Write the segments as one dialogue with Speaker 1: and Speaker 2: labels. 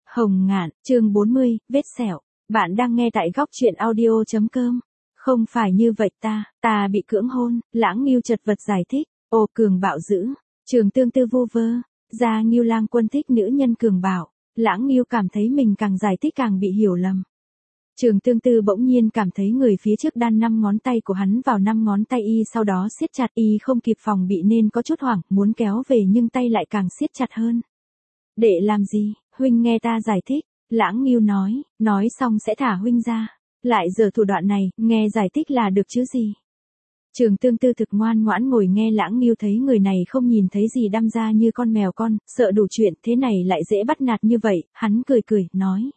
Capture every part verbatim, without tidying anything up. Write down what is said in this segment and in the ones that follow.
Speaker 1: Hồng Ngạn, chương bốn mươi, vết sẹo. Bạn đang nghe tại góc truyện audio chấm com. Không phải như vậy ta, ta bị cưỡng hôn, Lãng Ngưu chật vật giải thích. Ồ cường bạo dữ, Trường Tương Tư vu vơ, Gia Ngưu Lang Quân thích nữ nhân cường bạo. Lãng Ngưu cảm thấy mình càng giải thích càng bị hiểu lầm. Trường Tương Tư bỗng nhiên cảm thấy người phía trước đan năm ngón tay của hắn vào năm ngón tay y, sau đó siết chặt, y không kịp phòng bị nên có chút hoảng, muốn kéo về nhưng tay lại càng siết chặt hơn. Để làm gì, huynh nghe ta giải thích, Lãng Ngưu nói, nói xong sẽ thả huynh ra. Lại giờ thủ đoạn này, nghe giải thích là được chứ gì. Trường Tương Tư thực ngoan ngoãn ngồi nghe. Lãng Ngưu thấy người này không nhìn thấy gì đăm ra như con mèo con, sợ đủ chuyện, thế này lại dễ bắt nạt như vậy, hắn cười cười, nói.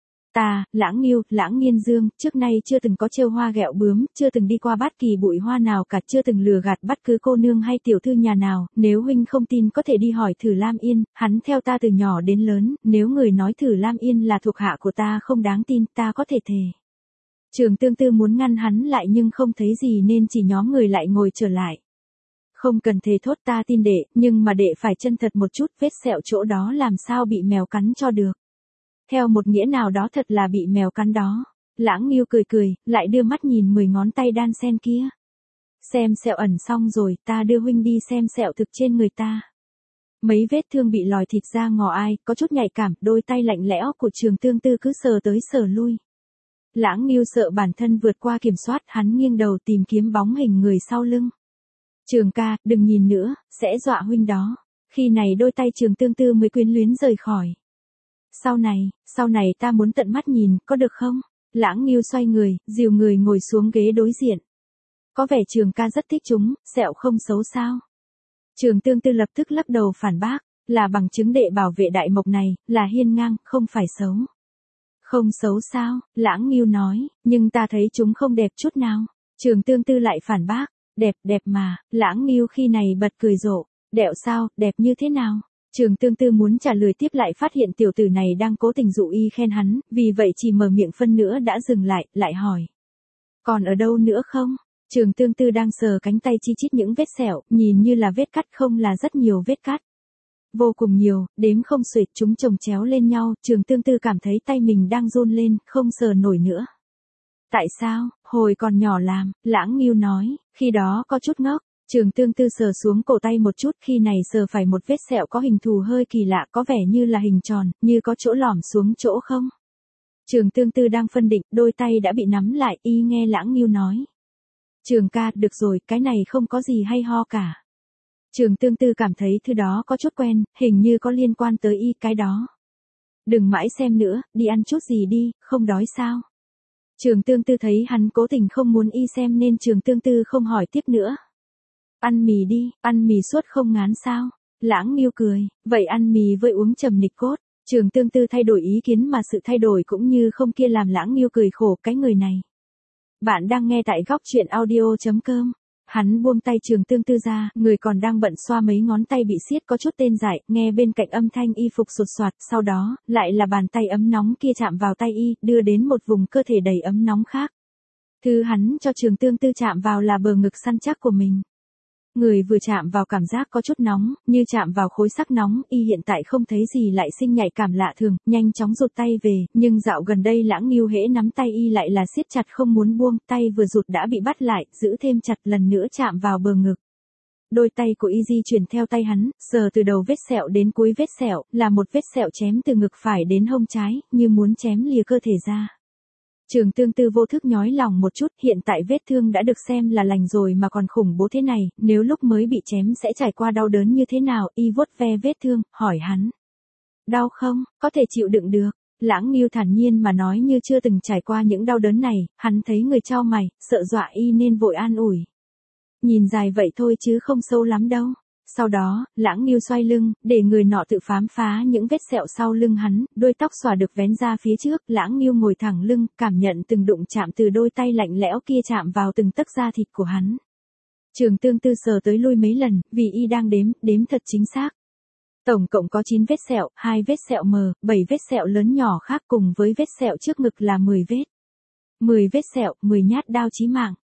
Speaker 1: Ta, Lãng Ngưu, Lãng Nghiên Dương, trước nay chưa từng có trêu hoa ghẹo bướm, chưa từng đi qua bất kỳ bụi hoa nào cả, chưa từng lừa gạt bất cứ cô nương hay tiểu thư nhà nào, nếu huynh không tin có thể đi hỏi thử Lam Yên, hắn theo ta từ nhỏ đến lớn, nếu người nói thử Lam Yên là thuộc hạ của ta không đáng tin, ta có thể thề. Trường Tương Tư muốn ngăn hắn lại nhưng không thấy gì nên chỉ nhóm người lại ngồi trở lại. Không cần thề thốt, ta tin đệ, nhưng mà đệ phải chân thật một chút, vết sẹo chỗ đó làm sao bị mèo cắn cho được. Theo một nghĩa nào đó thật là bị mèo cắn đó. Lãng Ngưu cười cười, lại đưa mắt nhìn mười ngón tay đan sen kia. Xem sẹo ẩn xong rồi, ta đưa huynh đi xem sẹo thực trên người ta. Mấy vết thương bị lòi thịt ra ngò ai, có chút nhạy cảm, đôi tay lạnh lẽo của Trường Tương Tư cứ sờ tới sờ lui. Lãng Ngưu sợ bản thân vượt qua kiểm soát, hắn nghiêng đầu tìm kiếm bóng hình người sau lưng. Trường ca, đừng nhìn nữa, sẽ dọa huynh đó. Khi này đôi tay Trường Tương Tư mới quyến luyến rời khỏi. Sau này, sau này ta muốn tận mắt nhìn, có được không? Lãng Ngưu xoay người, dìu người ngồi xuống ghế đối diện. Có vẻ Trường ca rất thích chúng, sẹo không xấu sao? Trường Tương Tư lập tức lắc đầu phản bác, là bằng chứng đệ bảo vệ đại mộc này, là hiên ngang, không phải xấu. Không xấu sao? Lãng Ngưu nói, nhưng ta thấy chúng không đẹp chút nào. Trường Tương Tư lại phản bác, đẹp, đẹp mà. Lãng Ngưu khi này bật cười rộ, đẹo sao, đẹp như thế nào? Trường Tương Tư muốn trả lời tiếp lại phát hiện tiểu tử này đang cố tình dụ y khen hắn, vì vậy chỉ mở miệng phân nữa đã dừng lại, lại hỏi. Còn ở đâu nữa không? Trường Tương Tư đang sờ cánh tay chi chít những vết sẹo, nhìn như là vết cắt không là rất nhiều vết cắt. Vô cùng nhiều, đếm không xuể, chúng chồng chéo lên nhau, Trường Tương Tư cảm thấy tay mình đang run lên, không sờ nổi nữa. Tại sao, hồi còn nhỏ làm, Lãng Ngưu nói, khi đó có chút ngốc. Trường Tương Tư sờ xuống cổ tay một chút, khi này sờ phải một vết sẹo có hình thù hơi kỳ lạ, có vẻ như là hình tròn, như có chỗ lõm xuống chỗ không. Trường Tương Tư đang phân định, đôi tay đã bị nắm lại, y nghe Lãng Ngưu nói. Trường ca, được rồi, cái này không có gì hay ho cả. Trường Tương Tư cảm thấy thứ đó có chút quen, hình như có liên quan tới y cái đó. Đừng mãi xem nữa, đi ăn chút gì đi, không đói sao. Trường Tương Tư thấy hắn cố tình không muốn y xem nên Trường Tương Tư không hỏi tiếp nữa. Ăn mì đi, ăn mì suốt không ngán sao? Lãng Ngưu cười, vậy ăn mì với uống trầm nịch cốt. Trường Tương Tư thay đổi ý kiến mà sự thay đổi cũng như không kia làm Lãng Ngưu cười khổ cái người này. Bạn đang nghe tại góc truyện audio chấm com. Hắn buông tay Trường Tương Tư ra, người còn đang bận xoa mấy ngón tay bị siết có chút tê dại, nghe bên cạnh âm thanh y phục sột soạt, sau đó, lại là bàn tay ấm nóng kia chạm vào tay y, đưa đến một vùng cơ thể đầy ấm nóng khác. Thứ hắn cho Trường Tương Tư chạm vào là bờ ngực săn chắc của mình. Người vừa chạm vào cảm giác có chút nóng, như chạm vào khối sắc nóng, y hiện tại không thấy gì lại sinh nhạy cảm lạ thường, nhanh chóng rụt tay về, nhưng dạo gần đây Lãng Ngưu hễ nắm tay y lại là siết chặt không muốn buông, tay vừa rụt đã bị bắt lại, giữ thêm chặt lần nữa chạm vào bờ ngực. Đôi tay của y di chuyển theo tay hắn, sờ từ đầu vết sẹo đến cuối vết sẹo, là một vết sẹo chém từ ngực phải đến hông trái, như muốn chém lìa cơ thể ra. Trường Tương Tư vô thức nhói lòng một chút, hiện tại vết thương đã được xem là lành rồi mà còn khủng bố thế này, nếu lúc mới bị chém sẽ trải qua đau đớn như thế nào, y vuốt ve vết thương, hỏi hắn. Đau không, có thể chịu đựng được. Lãng Ngưu thản nhiên mà nói như chưa từng trải qua những đau đớn này, hắn thấy người chau mày, sợ dọa y nên vội an ủi. Nhìn dài vậy thôi chứ không sâu lắm đâu. Sau đó, Lãng Ngưu xoay lưng, để người nọ tự khám phá những vết sẹo sau lưng hắn, đôi tóc xòa được vén ra phía trước, Lãng Ngưu ngồi thẳng lưng, cảm nhận từng đụng chạm từ đôi tay lạnh lẽo kia chạm vào từng tấc da thịt của hắn. Trường Tương Tư sờ tới lui mấy lần, vì y đang đếm, đếm thật chính xác. Tổng cộng có chín vết sẹo, hai vết sẹo mờ, bảy vết sẹo lớn nhỏ khác cùng với vết sẹo trước ngực là mười vết. mười vết sẹo, mười nhát đao chí mạng.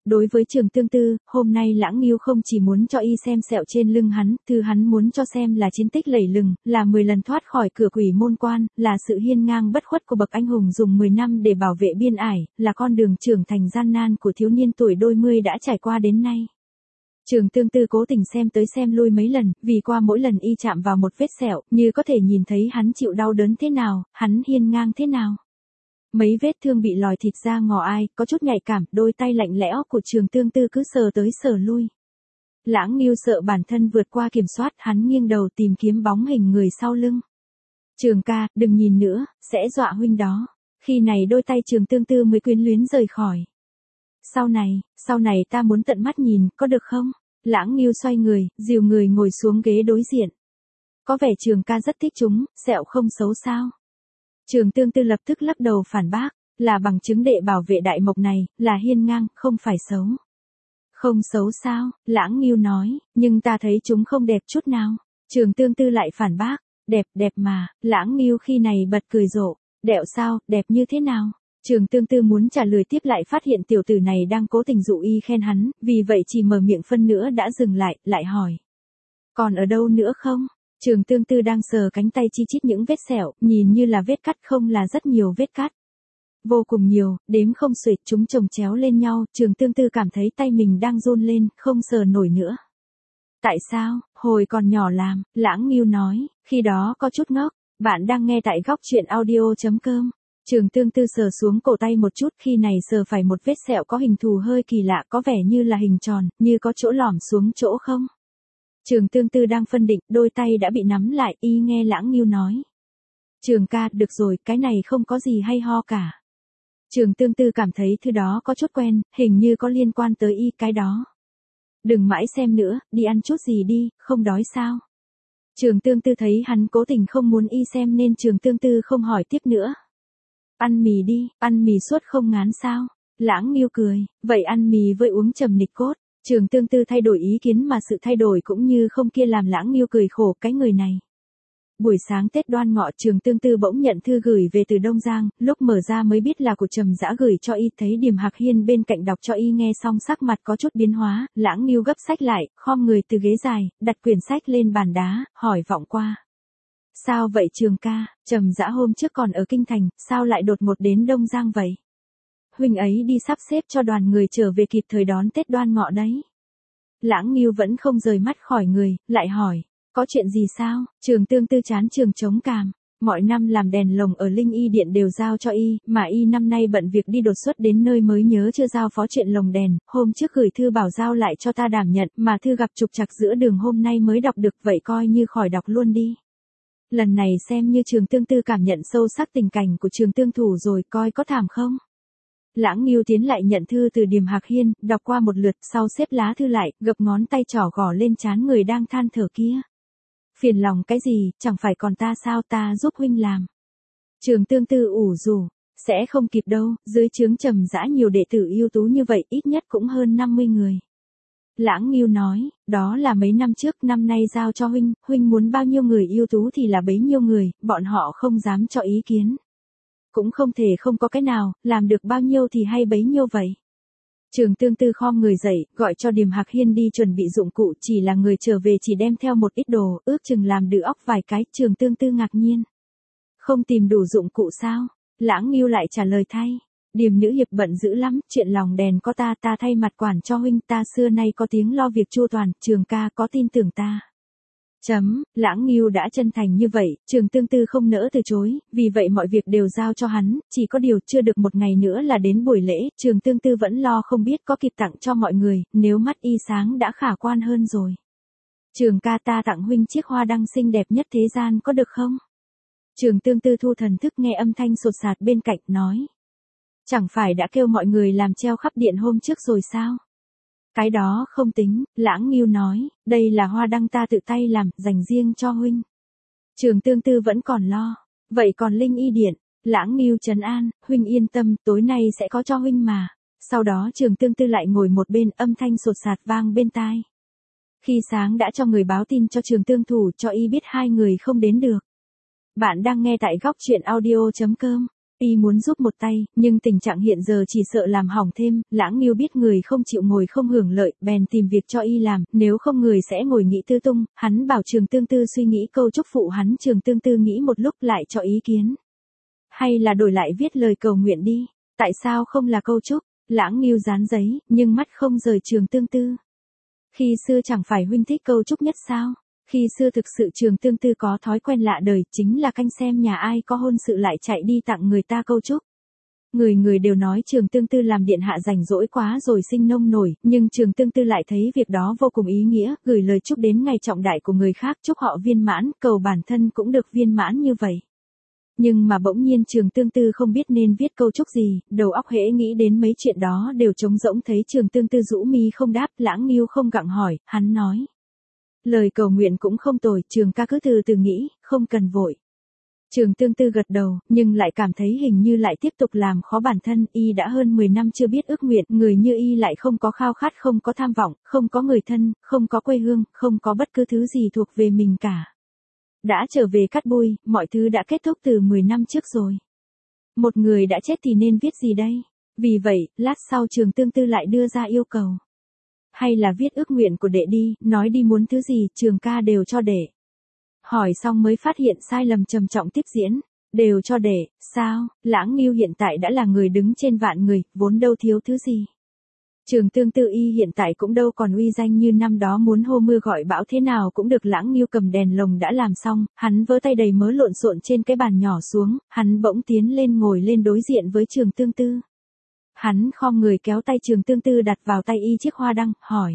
Speaker 1: Đối với Trường Tương Tư, hôm nay Lãng Ngưu không chỉ muốn cho y xem sẹo trên lưng hắn, thứ hắn muốn cho xem là chiến tích lẫy lừng, là mười lần thoát khỏi cửa quỷ môn quan, là sự hiên ngang bất khuất của bậc anh hùng dùng mười năm để bảo vệ biên ải, là con đường trưởng thành gian nan của thiếu niên tuổi đôi mươi đã trải qua đến nay. Trường Tương Tư cố tình xem tới xem lui mấy lần, vì qua mỗi lần y chạm vào một vết sẹo, như có thể nhìn thấy hắn chịu đau đớn thế nào, hắn hiên ngang thế nào. Mấy vết thương bị lòi thịt ra ngò ai, có chút nhạy cảm, đôi tay lạnh lẽo của Trường Tương Tư cứ sờ tới sờ lui. Lãng Ngưu sợ bản thân vượt qua kiểm soát, hắn nghiêng đầu tìm kiếm bóng hình người sau lưng. Trường ca, đừng nhìn nữa, sẽ dọa huynh đó. Khi này đôi tay Trường Tương Tư mới quyến luyến rời khỏi. Sau này, sau này ta muốn tận mắt nhìn, có được không? Lãng Ngưu xoay người, dìu người ngồi xuống ghế đối diện. Có vẻ Trường ca rất thích chúng, sẹo không xấu sao? Trường Tương Tư lập tức lắc đầu phản bác, là bằng chứng đệ bảo vệ đại mộc này, là hiên ngang, không phải xấu. Không xấu sao? Lãng Ngưu nói, nhưng ta thấy chúng không đẹp chút nào. Trường Tương Tư lại phản bác, đẹp, đẹp mà. Lãng Ngưu khi này bật cười rộ, đẹo sao, đẹp như thế nào? Trường Tương Tư muốn trả lời tiếp lại phát hiện tiểu tử này đang cố tình dụ y khen hắn, vì vậy chỉ mở miệng phân nữa đã dừng lại, lại hỏi. Còn ở đâu nữa không? Trường Tương Tư đang sờ cánh tay chi chít những vết sẹo, nhìn như là vết cắt không là rất nhiều vết cắt. Vô cùng nhiều, đếm không xuể, chúng chồng chéo lên nhau, Trường Tương Tư cảm thấy tay mình đang run lên, không sờ nổi nữa. Tại sao? Hồi còn nhỏ làm, Lãng Ngưu nói, khi đó có chút ngốc. Bạn đang nghe tại góc truyện audio chấm com. Trường Tương Tư sờ xuống cổ tay một chút, khi này sờ phải một vết sẹo có hình thù hơi kỳ lạ, có vẻ như là hình tròn, như có chỗ lõm xuống chỗ không. Trường Tương Tư đang phân định, đôi tay đã bị nắm lại, y nghe Lãng Ngưu nói. Trường ca, được rồi, cái này không có gì hay ho cả. Trường Tương Tư cảm thấy thứ đó có chút quen, hình như có liên quan tới y cái đó. Đừng mãi xem nữa, đi ăn chút gì đi, không đói sao. Trường Tương Tư thấy hắn cố tình không muốn y xem nên Trường Tương Tư không hỏi tiếp nữa. Ăn mì đi, ăn mì suốt không ngán sao. Lãng Ngưu cười, vậy ăn mì với uống trầm nịch cốt. Trường Tương Tư thay đổi ý kiến mà sự thay đổi cũng như không kia làm Lãng Ngưu cười khổ cái người này. Buổi sáng Tết Đoan Ngọ, Trường Tương Tư bỗng nhận thư gửi về từ Đông Giang, lúc mở ra mới biết là của Trầm Dã gửi cho y, thấy Điềm Hạc Hiên bên cạnh đọc cho y nghe xong sắc mặt có chút biến hóa, Lãng Ngưu gấp sách lại, khom người từ ghế dài, đặt quyển sách lên bàn đá, hỏi vọng qua. Sao vậy Trường ca, Trầm Dã hôm trước còn ở Kinh Thành, sao lại đột ngột đến Đông Giang vậy? Huynh ấy đi sắp xếp cho đoàn người trở về kịp thời đón Tết Đoan Ngọ đấy. Lãng Ngưu vẫn không rời mắt khỏi người, lại hỏi. Có chuyện gì sao? Trường Tương Tư chán trường chống cằm. Mọi năm làm đèn lồng ở Linh Y Điện đều giao cho y, mà y năm nay bận việc đi đột xuất đến nơi mới nhớ chưa giao phó chuyện lồng đèn, hôm trước gửi thư bảo giao lại cho ta đảm nhận, mà thư gặp trục trặc giữa đường hôm nay mới đọc được, vậy coi như khỏi đọc luôn đi. Lần này xem như Trường Tương Tư cảm nhận sâu sắc tình cảnh của Trường Tương Thủ rồi, coi có thảm không? Lãng Ngưu tiến lại nhận thư từ Điềm Hạc Hiên, đọc qua một lượt, sau xếp lá thư lại, gập ngón tay trỏ gõ lên trán người đang than thở kia. Phiền lòng cái gì, chẳng phải còn ta sao, ta giúp huynh làm. Trường Tương Tư ủ rủ, sẽ không kịp đâu, dưới trướng Trầm Dã nhiều đệ tử ưu tú như vậy, ít nhất cũng hơn năm mươi người. Lãng Ngưu nói, đó là mấy năm trước, năm nay giao cho huynh, huynh muốn bao nhiêu người ưu tú thì là bấy nhiêu người, bọn họ không dám cho ý kiến. Cũng không thể không có cái nào, làm được bao nhiêu thì hay bấy nhiêu vậy. Trường Tương Tư khom người dậy, gọi cho Điềm Hạc Hiên đi chuẩn bị dụng cụ, chỉ là người trở về chỉ đem theo một ít đồ, ước chừng làm đự óc vài cái, Trường Tương Tư ngạc nhiên. Không tìm đủ dụng cụ sao? Lãng Ngưu lại trả lời thay. Điềm nữ hiệp bận dữ lắm, chuyện lòng đèn có ta, ta thay mặt quản cho huynh, ta xưa nay có tiếng lo việc chu toàn, Trường ca có tin tưởng ta. Chấm, Lãng Ngưu đã chân thành như vậy, Trường Tương Tư không nỡ từ chối, vì vậy mọi việc đều giao cho hắn, chỉ có điều chưa được một ngày nữa là đến buổi lễ, Trường Tương Tư vẫn lo không biết có kịp tặng cho mọi người, nếu mắt y sáng đã khả quan hơn rồi. Trường ca, ta tặng huynh chiếc hoa đăng xinh đẹp nhất thế gian có được không? Trường Tương Tư thu thần thức nghe âm thanh sột sạt bên cạnh, nói. Chẳng phải đã kêu mọi người làm treo khắp điện hôm trước rồi sao? Cái đó không tính, Lãng Ngưu nói, đây là hoa đăng ta tự tay làm, dành riêng cho huynh. Trường Tương Tư vẫn còn lo, vậy còn Linh Y Điện, Lãng Ngưu trấn an, huynh yên tâm, tối nay sẽ có cho huynh mà. Sau đó Trường Tương Tư lại ngồi một bên, âm thanh sột sạt vang bên tai. Khi sáng đã cho người báo tin cho Trường Tương Thủ, cho y biết hai người không đến được. Bạn đang nghe tại góc truyện audio chấm com. Y muốn giúp một tay, nhưng tình trạng hiện giờ chỉ sợ làm hỏng thêm, Lãng Nghiêu biết người không chịu ngồi không hưởng lợi, bèn tìm việc cho Y làm, nếu không người sẽ ngồi nghĩ tư tung, hắn bảo Trường Tương Tư suy nghĩ câu chúc phụ hắn. Trường Tương Tư nghĩ một lúc lại cho ý kiến. Hay là đổi lại viết lời cầu nguyện đi, tại sao không là câu chúc? Lãng Nghiêu dán giấy, nhưng mắt không rời Trường Tương Tư. Khi xưa chẳng phải huynh thích câu chúc nhất sao? Khi xưa thực sự Trường Tương Tư có thói quen lạ đời, chính là canh xem nhà ai có hôn sự lại chạy đi tặng người ta câu chúc. Người người đều nói Trường Tương Tư làm điện hạ rảnh rỗi quá rồi sinh nông nổi, nhưng Trường Tương Tư lại thấy việc đó vô cùng ý nghĩa, gửi lời chúc đến ngày trọng đại của người khác, chúc họ viên mãn, cầu bản thân cũng được viên mãn như vậy. Nhưng mà bỗng nhiên Trường Tương Tư không biết nên viết câu chúc gì, đầu óc hễ nghĩ đến mấy chuyện đó đều trống rỗng. Thấy Trường Tương Tư rũ mi không đáp, Lãng Nghiêu không gặng hỏi, hắn nói. Lời cầu nguyện cũng không tồi, Trường ca cứ từ từ nghĩ, không cần vội. Trường Tương Tư gật đầu, nhưng lại cảm thấy hình như lại tiếp tục làm khó bản thân. Y đã hơn mười năm chưa biết ước nguyện, người như Y lại không có khao khát, không có tham vọng, không có người thân, không có quê hương, không có bất cứ thứ gì thuộc về mình cả. Đã trở về cát bụi, mọi thứ đã kết thúc từ mười năm trước rồi. Một người đã chết thì nên viết gì đây? Vì vậy, lát sau Trường Tương Tư lại đưa ra yêu cầu. Hay là viết ước nguyện của đệ đi, nói đi muốn thứ gì, Trường ca đều cho đệ. Hỏi xong mới phát hiện sai lầm trầm trọng tiếp diễn. Đều cho đệ, sao? Lãng Nghiêu hiện tại đã là người đứng trên vạn người, vốn đâu thiếu thứ gì. Trường Tương Tư Y hiện tại cũng đâu còn uy danh như năm đó, muốn hô mưa gọi bão thế nào cũng được. Lãng Nghiêu cầm đèn lồng đã làm xong, hắn vỡ tay đầy mớ lộn xộn trên cái bàn nhỏ xuống, hắn bỗng tiến lên ngồi lên đối diện với Trường Tương Tư. Hắn khom người kéo tay Trường Tương Tư đặt vào tay Y chiếc hoa đăng, hỏi.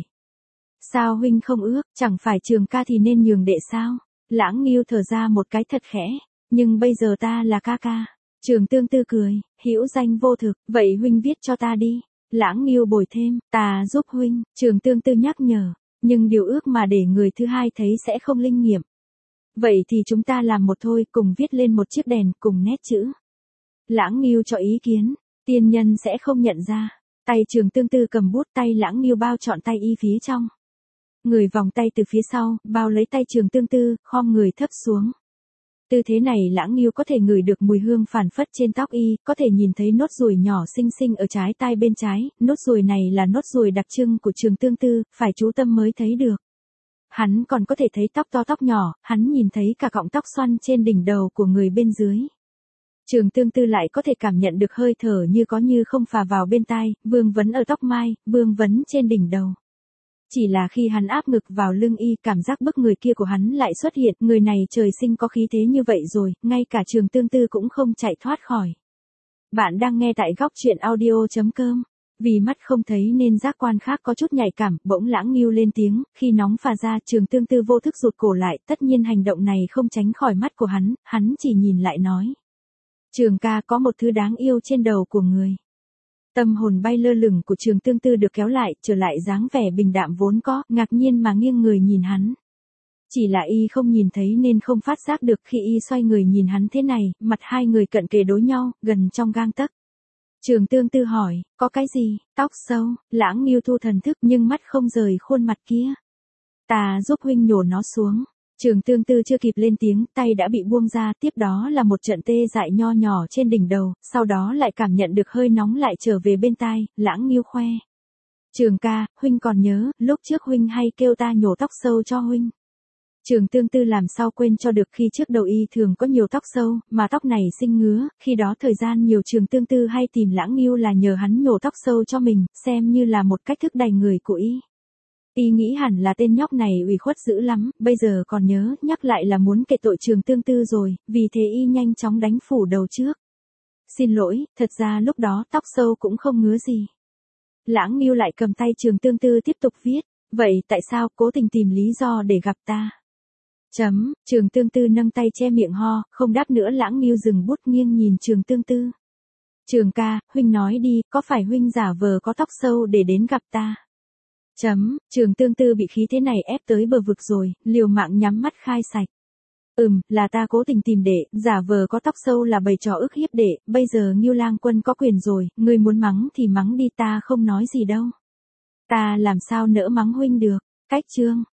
Speaker 1: Sao huynh không ước, chẳng phải Trường ca thì nên nhường đệ sao? Lãng Nghiêu thở ra một cái thật khẽ, nhưng bây giờ ta là ca ca. Trường Tương Tư cười, hữu danh vô thực, vậy huynh viết cho ta đi. Lãng Nghiêu bồi thêm, ta giúp huynh. Trường Tương Tư nhắc nhở, nhưng điều ước mà để người thứ hai thấy sẽ không linh nghiệm. Vậy thì chúng ta làm một thôi, cùng viết lên một chiếc đèn, cùng nét chữ. Lãng Nghiêu cho ý kiến, tiên nhân sẽ không nhận ra. Tay Trường Tương Tư cầm bút, tay Lãng Nghiêu bao trọn tay Y phía trong. Người vòng tay từ phía sau, bao lấy tay Trường Tương Tư, khom người thấp xuống. Tư thế này Lãng Nghiêu có thể ngửi được mùi hương phảng phất trên tóc Y, có thể nhìn thấy nốt ruồi nhỏ xinh xinh ở trái tai bên trái, nốt ruồi này là nốt ruồi đặc trưng của Trường Tương Tư, phải chú tâm mới thấy được. Hắn còn có thể thấy tóc to tóc nhỏ, hắn nhìn thấy cả cọng tóc xoăn trên đỉnh đầu của người bên dưới. Trường Tương Tư lại có thể cảm nhận được hơi thở như có như không phà vào bên tai, vương vấn ở tóc mai, vương vấn trên đỉnh đầu. Chỉ là khi hắn áp ngực vào lưng Y, cảm giác bức người kia của hắn lại xuất hiện, người này trời sinh có khí thế như vậy rồi, ngay cả Trường Tương Tư cũng không chạy thoát khỏi. Bạn đang nghe tại góc truyện audio chấm com. Vì mắt không thấy nên giác quan khác có chút nhạy cảm, bỗng Lãng Nghiêu lên tiếng, khi nóng phà ra Trường Tương Tư vô thức rụt cổ lại, tất nhiên hành động này không tránh khỏi mắt của hắn, hắn chỉ nhìn lại nói. Trường ca có một thứ đáng yêu trên đầu của người. Tâm hồn bay lơ lửng của Trường Tương Tư được kéo lại, trở lại dáng vẻ bình đạm vốn có, ngạc nhiên mà nghiêng người nhìn hắn. Chỉ là Y không nhìn thấy nên không phát giác được khi Y xoay người nhìn hắn thế này, mặt hai người cận kề đối nhau, gần trong gang tấc. Trường Tương Tư hỏi, có cái gì? Tóc sâu. Lãng Nghiêu thu thần thức nhưng mắt không rời khuôn mặt kia. Ta giúp huynh nhổ nó xuống. Trường Tương Tư chưa kịp lên tiếng, tay đã bị buông ra, tiếp đó là một trận tê dại nho nhỏ trên đỉnh đầu, sau đó lại cảm nhận được hơi nóng lại trở về bên tai. Lãng Nghiêu khoe. Trường ca, huynh còn nhớ, lúc trước huynh hay kêu ta nhổ tóc sâu cho huynh. Trường Tương Tư làm sao quên cho được, khi trước đầu Y thường có nhiều tóc sâu, mà tóc này sinh ngứa, khi đó thời gian nhiều Trường Tương Tư hay tìm Lãng Nghiêu là nhờ hắn nhổ tóc sâu cho mình, xem như là một cách thức đày người của Y. Y nghĩ hẳn là tên nhóc này ủy khuất dữ lắm, bây giờ còn nhớ, nhắc lại là muốn kể tội Trường Tương Tư rồi, vì thế Y nhanh chóng đánh phủ đầu trước. Xin lỗi, thật ra lúc đó tóc sâu cũng không ngứa gì. Lãng Nghiêu lại cầm tay Trường Tương Tư tiếp tục viết, vậy tại sao cố tình tìm lý do để gặp ta? Chấm, Trường Tương Tư nâng tay che miệng ho, không đáp nữa. Lãng Nghiêu dừng bút nghiêng nhìn Trường Tương Tư. Trường ca, huynh nói đi, có phải huynh giả vờ có tóc sâu để đến gặp ta? Chấm, Trường Tương Tư bị khí thế này ép tới bờ vực rồi, liều mạng nhắm mắt khai sạch. Ừm, là ta cố tình tìm đệ, giả vờ có tóc sâu là bày trò ức hiếp đệ, bây giờ Nghiêu Lang Quân có quyền rồi, ngươi muốn mắng thì mắng đi, ta không nói gì đâu. Ta làm sao nỡ mắng huynh được, cách chương.